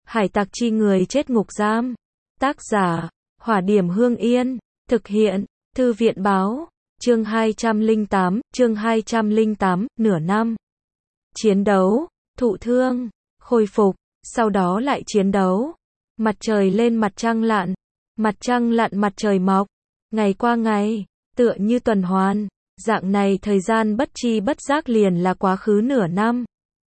Hải tặc chi người chết ngục giam. Tác giả, Hỏa Điểm Hương Yên. Thực hiện, Thư viện báo. Chương 208, nửa năm. Chiến đấu, thụ thương, khôi phục, sau đó lại chiến đấu. Mặt trời lên mặt trăng lặn, mặt trăng lặn mặt trời mọc. Ngày qua ngày, tựa như tuần hoàn. Dạng này thời gian bất chi bất giác liền là quá khứ nửa năm.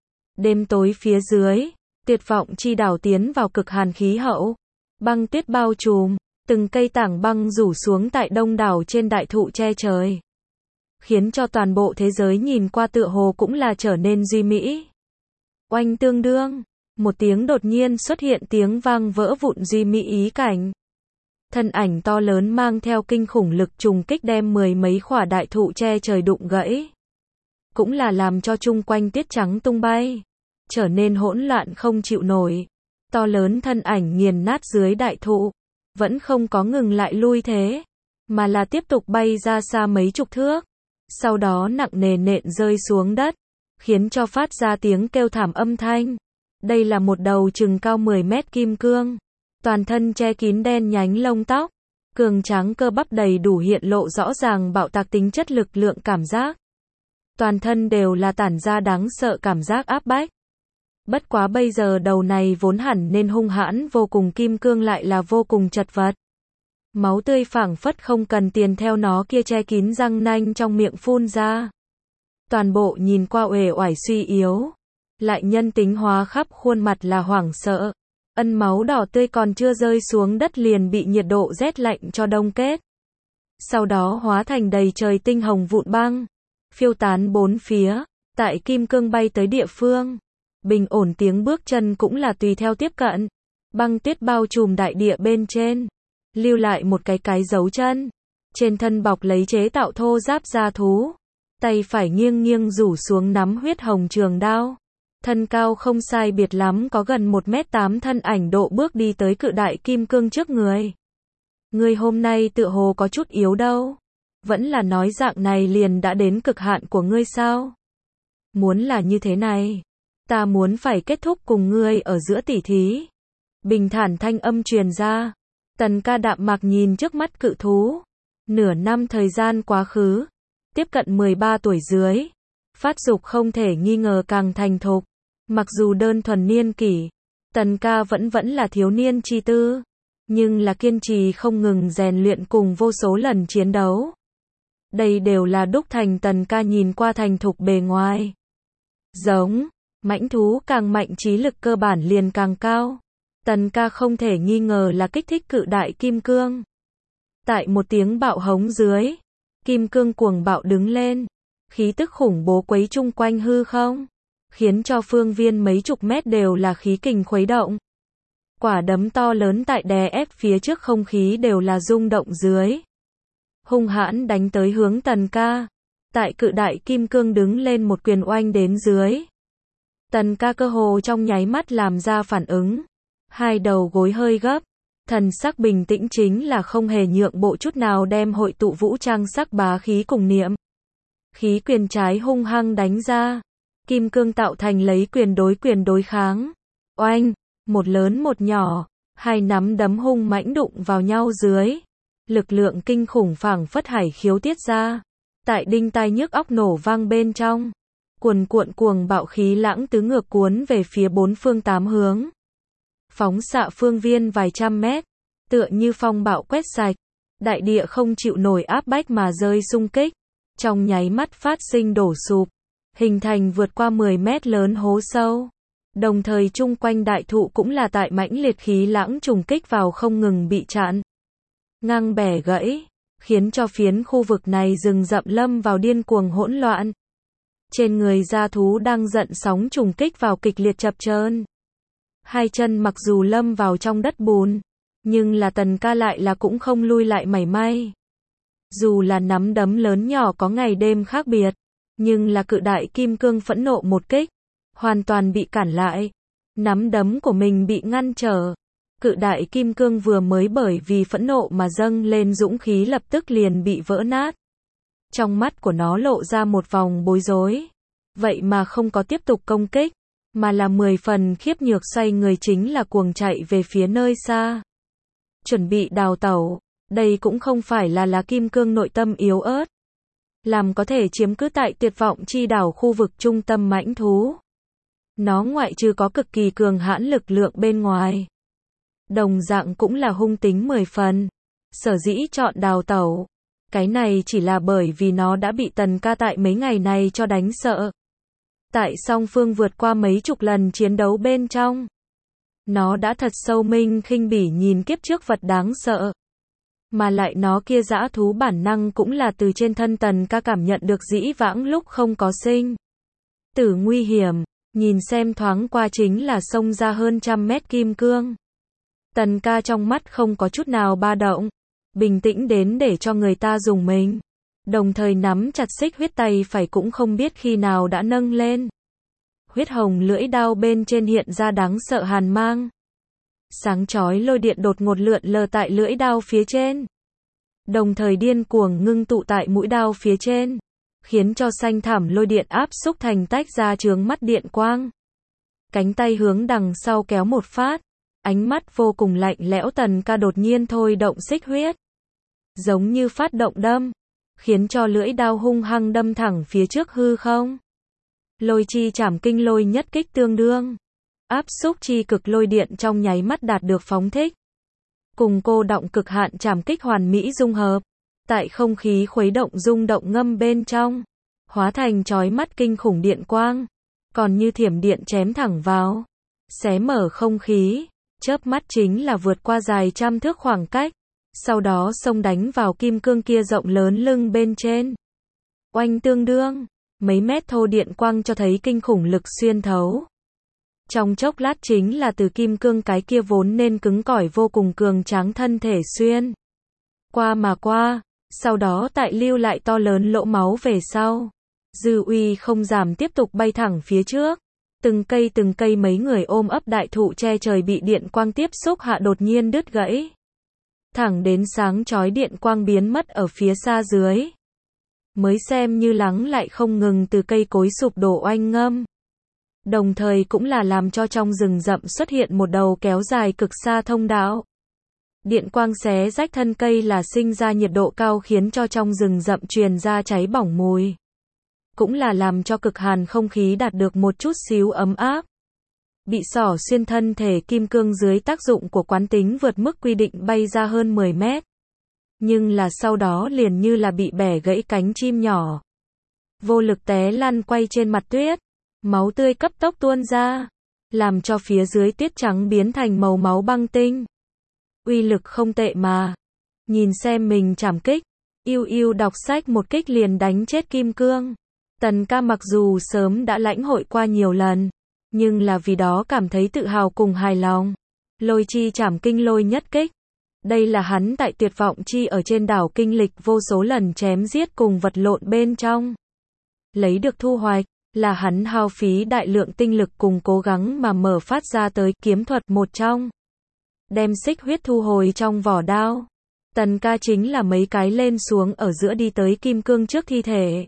Đêm tối phía dưới, tuyệt vọng chi đảo tiến vào cực hàn khí hậu. Băng tuyết bao trùm, từng cây tảng băng rủ xuống tại đông đảo trên đại thụ che trời. Khiến cho toàn bộ thế giới nhìn qua tựa hồ cũng là trở nên duy mỹ. Oanh tương đương, một tiếng đột nhiên xuất hiện tiếng vang vỡ vụn duy mỹ ý cảnh. Thân ảnh to lớn mang theo kinh khủng lực trùng kích đem mười mấy khỏa đại thụ che trời đụng gãy. Cũng là làm cho chung quanh tuyết trắng tung bay, trở nên hỗn loạn không chịu nổi. To lớn thân ảnh nghiền nát dưới đại thụ, vẫn không có ngừng lại lui thế, mà là tiếp tục bay ra xa mấy chục thước. Sau đó nặng nề nện rơi xuống đất, khiến cho phát ra tiếng kêu thảm âm thanh. Đây là một đầu chừng cao 10 mét kim cương, toàn thân che kín đen nhánh lông tóc, cường tráng cơ bắp đầy đủ hiện lộ rõ ràng bạo tạc tính chất lực lượng cảm giác. Toàn thân đều là tản ra đáng sợ cảm giác áp bách. Bất quá bây giờ đầu này vốn hẳn nên hung hãn vô cùng kim cương lại là vô cùng chật vật. Máu tươi phảng phất không cần tiền theo nó kia che kín răng nanh trong miệng phun ra. Toàn bộ nhìn qua uể oải suy yếu, lại nhân tính hóa khắp khuôn mặt là hoảng sợ. Ân máu đỏ tươi còn chưa rơi xuống đất liền bị nhiệt độ rét lạnh cho đông kết. Sau đó hóa thành đầy trời tinh hồng vụn băng, phiêu tán bốn phía, tại kim cương bay tới địa phương. Bình ổn tiếng bước chân cũng là tùy theo tiếp cận. Băng tuyết bao trùm đại địa bên trên, lưu lại một cái dấu chân. Trên thân bọc lấy chế tạo thô giáp da thú. Tay phải nghiêng nghiêng rủ xuống nắm huyết hồng trường đao. Thân cao không sai biệt lắm có gần 1m8 thân ảnh độ bước đi tới cự đại kim cương trước người. Ngươi hôm nay tựa hồ có chút yếu đâu. Vẫn là nói dạng này liền đã đến cực hạn của ngươi sao? Muốn là như thế này, ta muốn phải kết thúc cùng ngươi ở giữa tỉ thí. Bình thản thanh âm truyền ra. Tần Ca đạm mạc nhìn trước mắt cự thú. Nửa năm thời gian quá khứ, tiếp cận 13 tuổi dưới, phát dục không thể nghi ngờ càng thành thục. Mặc dù đơn thuần niên kỷ, Tần Ca vẫn là thiếu niên chi tư, nhưng là kiên trì không ngừng rèn luyện cùng vô số lần chiến đấu. Đây đều là đúc thành Tần Ca nhìn qua thành thục bề ngoài. Giống, mãnh thú càng mạnh trí lực cơ bản liền càng cao. Tần Ca không thể nghi ngờ là kích thích cự đại kim cương. Tại một tiếng bạo hống dưới, kim cương cuồng bạo đứng lên, khí tức khủng bố quấy chung quanh hư không, khiến cho phương viên mấy chục mét đều là khí kình khuấy động. Quả đấm to lớn tại đè ép phía trước không khí đều là rung động dưới. Hung hãn đánh tới hướng Tần Ca. Tại cự đại kim cương đứng lên một quyền oanh đến dưới. Tần Ca cơ hồ trong nháy mắt làm ra phản ứng. Hai đầu gối hơi gấp. Thần sắc bình tĩnh chính là không hề nhượng bộ chút nào đem hội tụ vũ trang sắc bá khí cùng niệm. Khí quyền trái hung hăng đánh ra. Kim cương tạo thành lấy quyền đối kháng. Oanh, một lớn một nhỏ. Hai nắm đấm hung mãnh đụng vào nhau dưới. Lực lượng kinh khủng phảng phất hải khiếu tiết ra. Tại đinh tai nhức óc nổ vang bên trong. Cuồn cuộn cuồng bạo khí lãng tứ ngược cuốn về phía bốn phương tám hướng. Phóng xạ phương viên vài trăm mét. Tựa như phong bạo quét sạch. Đại địa không chịu nổi áp bách mà rơi xung kích. Trong nháy mắt phát sinh đổ sụp. Hình thành vượt qua 10 mét lớn hố sâu. Đồng thời chung quanh đại thụ cũng là tại mãnh liệt khí lãng trùng kích vào không ngừng bị chặn. Ngang bẻ gãy. Khiến cho phiến khu vực này rừng rậm lâm vào điên cuồng hỗn loạn. Trên người gia thú đang giận sóng trùng kích vào kịch liệt chập chờn. Hai chân mặc dù lâm vào trong đất bùn, nhưng là Tần Ca lại là cũng không lui lại mảy may. Dù là nắm đấm lớn nhỏ có ngày đêm khác biệt, nhưng là cự đại kim cương phẫn nộ một kích, hoàn toàn bị cản lại. Nắm đấm của mình bị ngăn trở. Cự đại kim cương vừa mới bởi vì phẫn nộ mà dâng lên dũng khí lập tức liền bị vỡ nát. Trong mắt của nó lộ ra một vòng bối rối. Vậy mà không có tiếp tục công kích. mà là 10 phần khiếp nhược, xoay người chính là cuồng chạy về phía nơi xa. Chuẩn bị đào tẩu, đây cũng không phải là kim cương nội tâm yếu ớt, làm có thể chiếm cứ tại tuyệt vọng chi đảo khu vực trung tâm mãnh thú. Nó ngoại trừ có cực kỳ cường hãn lực lượng bên ngoài, đồng dạng cũng là hung tính 10 phần. Sở dĩ chọn đào tẩu, cái này chỉ là bởi vì nó đã bị Tần ca tại mấy ngày này cho đánh sợ. Tại song phương vượt qua mấy chục lần chiến đấu bên trong, nó đã thật sâu minh khinh bỉ nhìn kiếp trước vật đáng sợ. Mà lại nó kia dã thú bản năng cũng là từ trên thân Tần ca cảm nhận được dĩ vãng lúc không có sinh tử nguy hiểm, nhìn xem thoáng qua chính là xông ra hơn 100 mét kim cương. Tần ca trong mắt không có chút nào ba động, bình tĩnh đến để cho người ta dùng mình. Đồng thời nắm chặt xích huyết tay phải cũng không biết khi nào đã nâng lên. Huyết hồng lưỡi đao bên trên hiện ra đáng sợ hàn mang. Sáng chói lôi điện đột ngột lượn lờ tại lưỡi đao phía trên. Đồng thời điên cuồng ngưng tụ tại mũi đao phía trên, khiến cho xanh thảm lôi điện áp xúc thành tách ra chướng mắt điện quang. Cánh tay hướng đằng sau kéo một phát, ánh mắt vô cùng lạnh lẽo. Tần ca đột nhiên thôi động xích huyết, giống như phát động đâm, khiến cho lưỡi đao hung hăng đâm thẳng phía trước hư không. Lôi chi chảm kinh lôi nhất kích tương đương, áp xúc chi cực lôi điện trong nháy mắt đạt được phóng thích, cùng cô động cực hạn chảm kích hoàn mỹ dung hợp, tại không khí khuấy động rung động ngâm bên trong, hóa thành chói mắt kinh khủng điện quang, còn như thiểm điện chém thẳng vào, xé mở không khí, chớp mắt chính là vượt qua dài trăm thước khoảng cách, sau đó xông đánh vào kim cương kia rộng lớn lưng bên trên. Oanh tương đương, mấy mét thô điện quang cho thấy kinh khủng lực xuyên thấu. Trong chốc lát chính là từ kim cương cái kia vốn nên cứng cỏi vô cùng cường tráng thân thể xuyên qua mà qua, sau đó tại lưu lại to lớn lỗ máu về sau. Dư uy không giảm tiếp tục bay thẳng phía trước. Từng cây mấy người ôm ấp đại thụ che trời bị điện quang tiếp xúc hạ đột nhiên đứt gãy. Thẳng đến sáng chói điện quang biến mất ở phía xa dưới. Mới xem như lắng lại không ngừng từ cây cối sụp đổ oanh ngâm. Đồng thời cũng là làm cho trong rừng rậm xuất hiện một đầu kéo dài cực xa thông đạo. Điện quang xé rách thân cây là sinh ra nhiệt độ cao khiến cho trong rừng rậm truyền ra cháy bỏng mùi. Cũng là làm cho cực hàn không khí đạt được một chút xíu ấm áp. Bị xỏ xuyên thân thể kim cương dưới tác dụng của quán tính vượt mức quy định bay ra hơn 10 mét. Nhưng là sau đó liền như là bị bẻ gãy cánh chim nhỏ. Vô lực té lăn quay trên mặt tuyết. Máu tươi cấp tốc tuôn ra, làm cho phía dưới tuyết trắng biến thành màu máu băng tinh. Uy lực không tệ mà. Nhìn xem mình chảm kích, yêu đọc sách một kích liền đánh chết kim cương. Tần ca mặc dù sớm đã lãnh hội qua nhiều lần, nhưng là vì đó cảm thấy tự hào cùng hài lòng. Lôi chi chảm kinh lôi nhất kích. Đây là hắn tại tuyệt vọng chi ở trên đảo kinh lịch vô số lần chém giết cùng vật lộn bên trong. Lấy được thu hoạch, là hắn hao phí đại lượng tinh lực cùng cố gắng mà mở phát ra tới kiếm thuật một trong. Đem xích huyết thu hồi trong vỏ đao. Tần ca chính là mấy cái lên xuống ở giữa đi tới kim cương trước thi thể.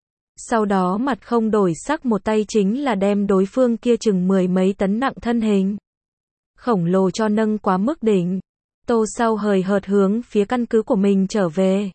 Sau đó mặt không đổi sắc một tay chính là đem đối phương kia chừng 10 mấy tấn nặng thân hình khổng lồ cho nâng quá mức đỉnh. Tô sau hời hợt hướng phía căn cứ của mình trở về.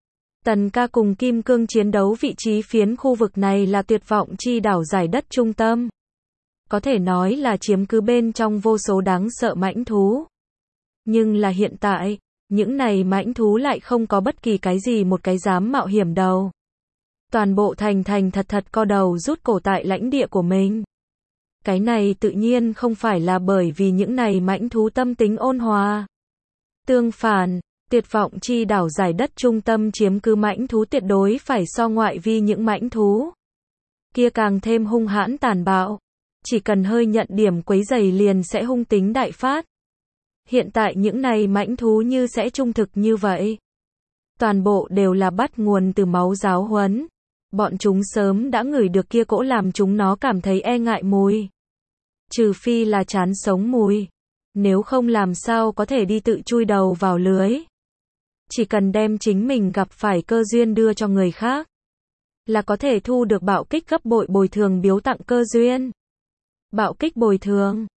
Tần ca cùng kim cương chiến đấu vị trí phiến khu vực này là tuyệt vọng chi đảo giải đất trung tâm. Có thể nói là chiếm cứ bên trong vô số đáng sợ mãnh thú. Nhưng là hiện tại, những này mãnh thú lại không có bất kỳ cái gì một cái dám mạo hiểm đầu. Toàn bộ thành thật co đầu rút cổ tại lãnh địa của mình. Cái này tự nhiên không phải là bởi vì những này mãnh thú tâm tính ôn hòa. Tương phản, tuyệt vọng chi đảo giải đất trung tâm chiếm cứ mãnh thú tuyệt đối phải so ngoại vi những mãnh thú kia càng thêm hung hãn tàn bạo. Chỉ cần hơi nhận điểm quấy rầy liền sẽ hung tính đại phát. Hiện tại những này mãnh thú như sẽ trung thực như vậy. Toàn bộ đều là bắt nguồn từ máu giáo huấn. Bọn chúng sớm đã ngửi được kia cỗ làm chúng nó cảm thấy e ngại mùi. Trừ phi là chán sống mùi. Nếu không làm sao có thể đi tự chui đầu vào lưới. Chỉ cần đem chính mình gặp phải cơ duyên đưa cho người khác, là có thể thu được bạo kích gấp bội bồi thường biếu tặng cơ duyên. Bạo kích bồi thường.